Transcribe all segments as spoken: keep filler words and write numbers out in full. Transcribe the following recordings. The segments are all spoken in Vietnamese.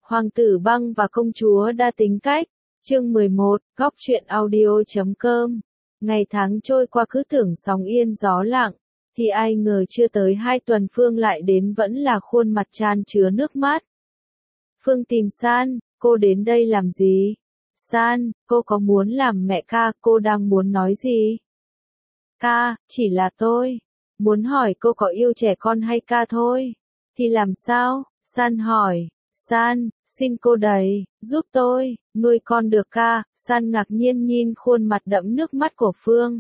Hoàng tử băng và công chúa đa tính cách, chương mười một, góc truyện audio.com. Ngày tháng trôi qua cứ tưởng sóng yên gió lặng, thì ai ngờ chưa tới hai tuần Phương lại đến vẫn là khuôn mặt chan chứa nước mắt. Phương tìm San, cô đến đây làm gì? San, cô có muốn làm mẹ ca, cô đang muốn nói gì? Ca, chỉ là tôi muốn hỏi cô có yêu trẻ con hay ca thôi. Thì làm sao? San hỏi. San, xin cô đấy, giúp tôi, nuôi con được ca. San ngạc nhiên nhìn khuôn mặt đẫm nước mắt của Phương.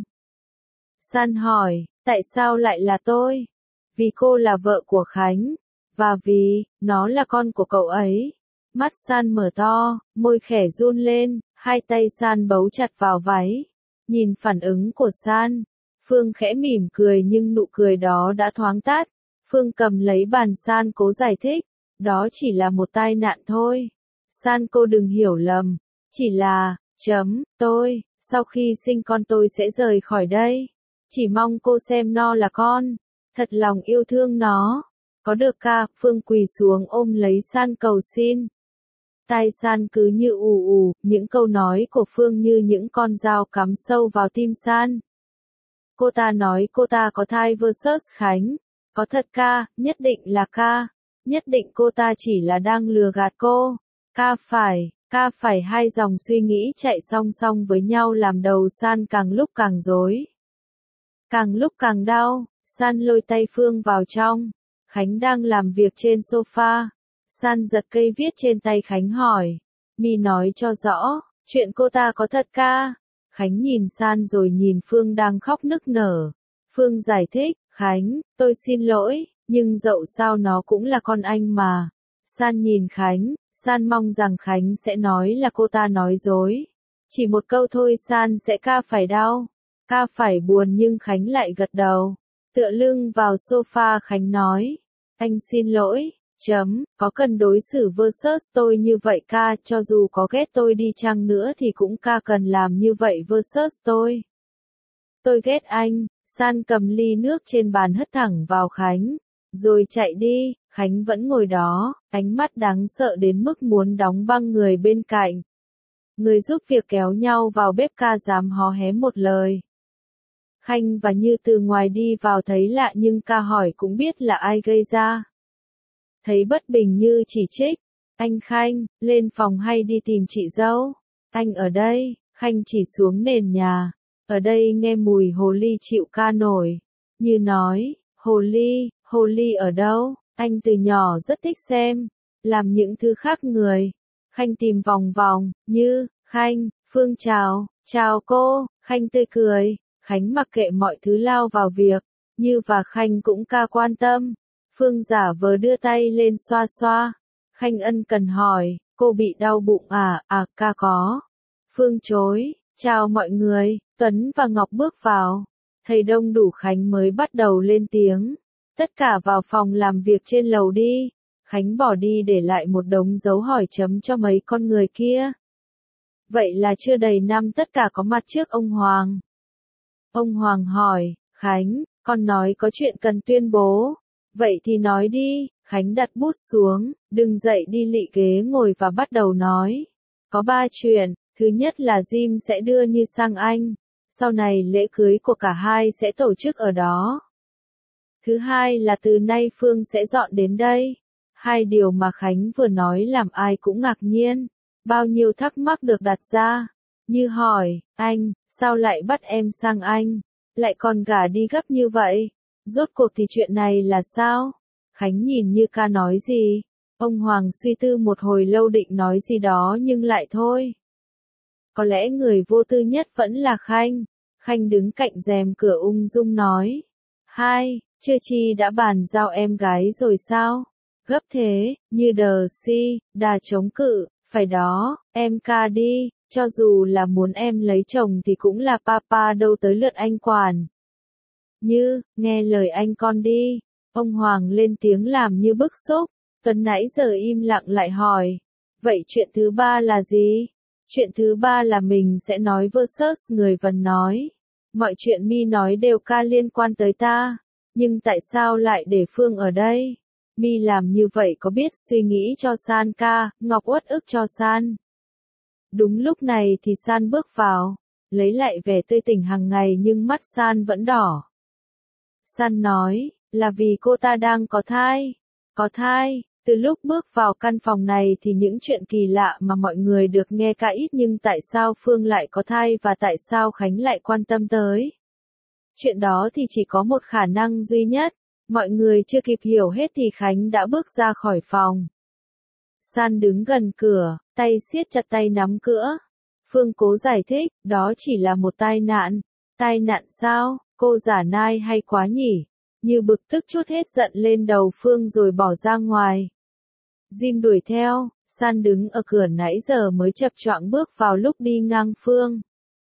San hỏi, tại sao lại là tôi? Vì cô là vợ của Khánh, và vì, nó là con của cậu ấy. Mắt San mở to, môi khẽ run lên, hai tay San bấu chặt vào váy. Nhìn phản ứng của San, Phương khẽ mỉm cười nhưng nụ cười đó đã thoáng tắt. Phương cầm lấy bàn San cố giải thích, đó chỉ là một tai nạn thôi. San cô đừng hiểu lầm, chỉ là, chấm, tôi, sau khi sinh con tôi sẽ rời khỏi đây. Chỉ mong cô xem nó là con, thật lòng yêu thương nó. Có được ca? Phương quỳ xuống ôm lấy San cầu xin. Tai San cứ như ù ù, những câu nói của Phương như những con dao cắm sâu vào tim San. Cô ta nói cô ta có thai versus Khánh. Có thật ca, nhất định là ca. Nhất định cô ta chỉ là đang lừa gạt cô. Ca phải, ca phải hai dòng suy nghĩ chạy song song với nhau làm đầu San càng lúc càng rối. Càng lúc càng đau, San lôi tay Phương vào trong. Khánh đang làm việc trên sofa. San giật cây viết trên tay Khánh hỏi. Mi nói cho rõ, chuyện cô ta có thật ca? Khánh nhìn San rồi nhìn Phương đang khóc nức nở. Phương giải thích, Khánh, tôi xin lỗi, nhưng dẫu sao nó cũng là con anh mà. San nhìn Khánh, San mong rằng Khánh sẽ nói là cô ta nói dối. Chỉ một câu thôi San sẽ ca phải đau, ca phải buồn nhưng Khánh lại gật đầu. Tựa lưng vào sofa Khánh nói, anh xin lỗi, chấm, có cần đối xử versus tôi như vậy ca, cho dù có ghét tôi đi chăng nữa thì cũng ca cần làm như vậy versus tôi. Tôi ghét anh. San cầm ly nước trên bàn hất thẳng vào Khánh, rồi chạy đi. Khánh vẫn ngồi đó, ánh mắt đáng sợ đến mức muốn đóng băng người bên cạnh. Người giúp việc kéo nhau vào bếp ca dám hó hé một lời. Khanh và Như từ ngoài đi vào thấy lạ nhưng ca hỏi cũng biết là ai gây ra. Thấy bất bình Như chỉ trích, anh Khanh, lên phòng hay đi tìm chị dâu? Anh ở đây. Khanh chỉ xuống nền nhà. Ở đây nghe mùi hồ ly chịu ca nổi. Như nói, hồ ly, hồ ly ở đâu? Anh từ nhỏ rất thích xem, làm những thứ khác người. Khanh tìm vòng vòng, Như, Khanh, Phương chào, chào cô. Khanh tươi cười. Khánh mặc kệ mọi thứ lao vào việc. Như và Khanh cũng ca quan tâm. Phương giả vờ đưa tay lên xoa xoa. Khanh ân cần hỏi, cô bị đau bụng à? À, ca có. Phương chối, chào mọi người. Tuấn và Ngọc bước vào. Thầy đông đủ Khánh mới bắt đầu lên tiếng. Tất cả vào phòng làm việc trên lầu đi. Khánh bỏ đi để lại một đống dấu hỏi chấm cho mấy con người kia. Vậy là chưa đầy năm tất cả có mặt trước ông Hoàng. Ông Hoàng hỏi, Khánh, con nói có chuyện cần tuyên bố. Vậy thì nói đi. Khánh đặt bút xuống, đứng dậy đi lị ghế ngồi và bắt đầu nói. Có ba chuyện. Thứ nhất là Jim sẽ đưa Như sang Anh. Sau này lễ cưới của cả hai sẽ tổ chức ở đó. Thứ hai là từ nay Phương sẽ dọn đến đây. Hai điều mà Khánh vừa nói làm ai cũng ngạc nhiên. Bao nhiêu thắc mắc được đặt ra. Như hỏi, anh, sao lại bắt em sang Anh? Lại còn gả đi gấp như vậy? Rốt cuộc thì chuyện này là sao? Khánh nhìn Như ca nói gì? Ông Hoàng suy tư một hồi lâu định nói gì đó nhưng lại thôi. Có lẽ người vô tư nhất vẫn là Khanh. Khanh đứng cạnh rèm cửa ung dung nói. Hai, chưa chi đã bàn giao em gái rồi sao? Gấp thế, Như đờ si, đà chống cự, phải đó, em ca đi, cho dù là muốn em lấy chồng thì cũng là papa đâu tới lượt anh quản. Như, nghe lời anh con đi. Ông Hoàng lên tiếng làm Như bức xúc. Tuấn nãy giờ im lặng lại hỏi. Vậy chuyện thứ ba là gì? Chuyện thứ ba là mình sẽ nói versus người Vân nói. Mọi chuyện Mi nói đều ca liên quan tới ta. Nhưng tại sao lại để Phương ở đây? Mi làm như vậy có biết suy nghĩ cho San ca, Ngọc uất ức cho San. Đúng lúc này thì San bước vào, lấy lại vẻ tươi tỉnh hàng ngày nhưng mắt San vẫn đỏ. San nói, là vì cô ta đang có thai. Có thai, từ lúc bước vào căn phòng này thì những chuyện kỳ lạ mà mọi người được nghe cả ít nhưng tại sao Phương lại có thai và tại sao Khánh lại quan tâm tới. Chuyện đó thì chỉ có một khả năng duy nhất, mọi người chưa kịp hiểu hết thì Khánh đã bước ra khỏi phòng. San đứng gần cửa, tay siết chặt tay nắm cửa. Phương cố giải thích, đó chỉ là một tai nạn. Tai nạn sao, cô giả nai hay quá nhỉ? Như bực tức trút hết giận lên đầu Phương rồi bỏ ra ngoài. Jim đuổi theo, San đứng ở cửa nãy giờ mới chập choạng bước vào lúc đi ngang Phương.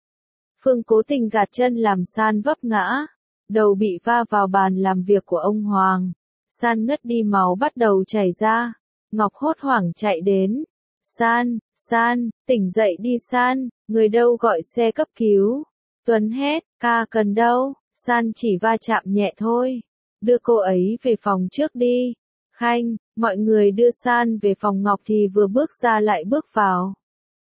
Phương cố tình gạt chân làm San vấp ngã, đầu bị va vào bàn làm việc của ông Hoàng. San ngất đi máu bắt đầu chảy ra. Ngọc hốt hoảng chạy đến. San, San, tỉnh dậy đi San, người đâu gọi xe cấp cứu. Tuấn hét, ca cần đâu, San chỉ va chạm nhẹ thôi. Đưa cô ấy về phòng trước đi. Khanh, mọi người đưa San về phòng Ngọc thì vừa bước ra lại bước vào.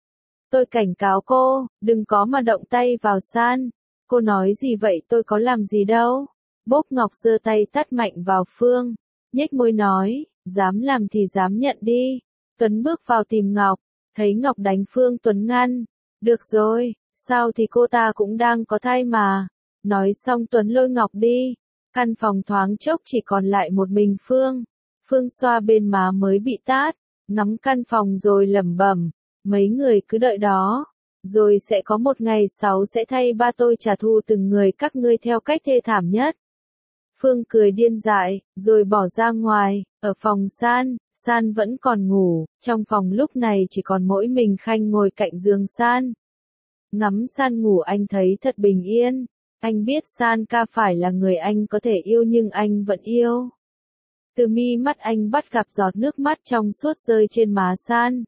Tôi cảnh cáo cô, đừng có mà động tay vào San. Cô nói gì vậy, tôi có làm gì đâu. Bốp Ngọc giơ tay tát mạnh vào Phương, nhếch môi nói, dám làm thì dám nhận đi. Tuấn bước vào tìm Ngọc, thấy Ngọc đánh Phương Tuấn ngăn. Được rồi, sao thì cô ta cũng đang có thai mà. Nói xong Tuấn lôi Ngọc đi. Căn phòng thoáng chốc chỉ còn lại một mình Phương. Phương xoa bên má mới bị tát, ngắm căn phòng rồi lẩm bẩm, mấy người cứ đợi đó, rồi sẽ có một ngày sáu sẽ thay ba tôi trả thù từng người các ngươi theo cách thê thảm nhất. Phương cười điên dại, rồi bỏ ra ngoài, ở phòng San, San vẫn còn ngủ, trong phòng lúc này chỉ còn mỗi mình Khanh ngồi cạnh giường San. Ngắm San ngủ anh thấy thật bình yên, anh biết San ca phải là người anh có thể yêu nhưng anh vẫn yêu. Từ mi mắt anh bắt gặp giọt nước mắt trong suốt rơi trên má San.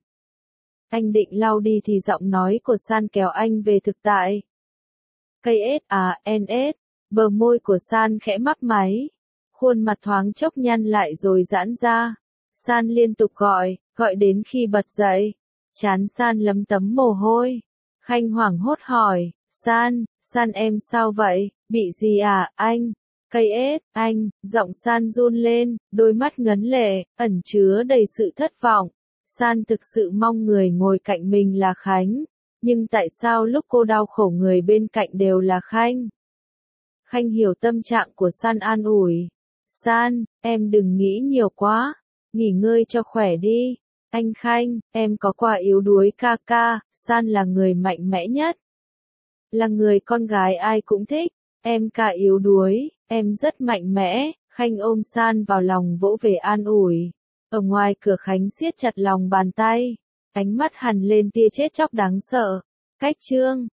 Anh định lau đi thì giọng nói của San kéo anh về thực tại. Cây S à, N S, bờ môi của San khẽ mấp máy. Khuôn mặt thoáng chốc nhăn lại rồi giãn ra. San liên tục gọi, gọi đến khi bật dậy. Trán San lấm tấm mồ hôi. Khanh hoảng hốt hỏi, San, San em sao vậy, bị gì à, anh? Cây S, anh, giọng San run lên, đôi mắt ngấn lệ, ẩn chứa đầy sự thất vọng. San thực sự mong người ngồi cạnh mình là Khánh, nhưng tại sao lúc cô đau khổ người bên cạnh đều là Khanh? Khanh hiểu tâm trạng của San an ủi. San, em đừng nghĩ nhiều quá, nghỉ ngơi cho khỏe đi. Anh Khanh, em có quà yếu đuối ca ca, San là người mạnh mẽ nhất. Là người con gái ai cũng thích, em ca yếu đuối, em rất mạnh mẽ. Khanh ôm San vào lòng vỗ về an ủi. Ở ngoài cửa Khánh siết chặt lòng bàn tay, ánh mắt hằn lên tia chết chóc đáng sợ. Cách chương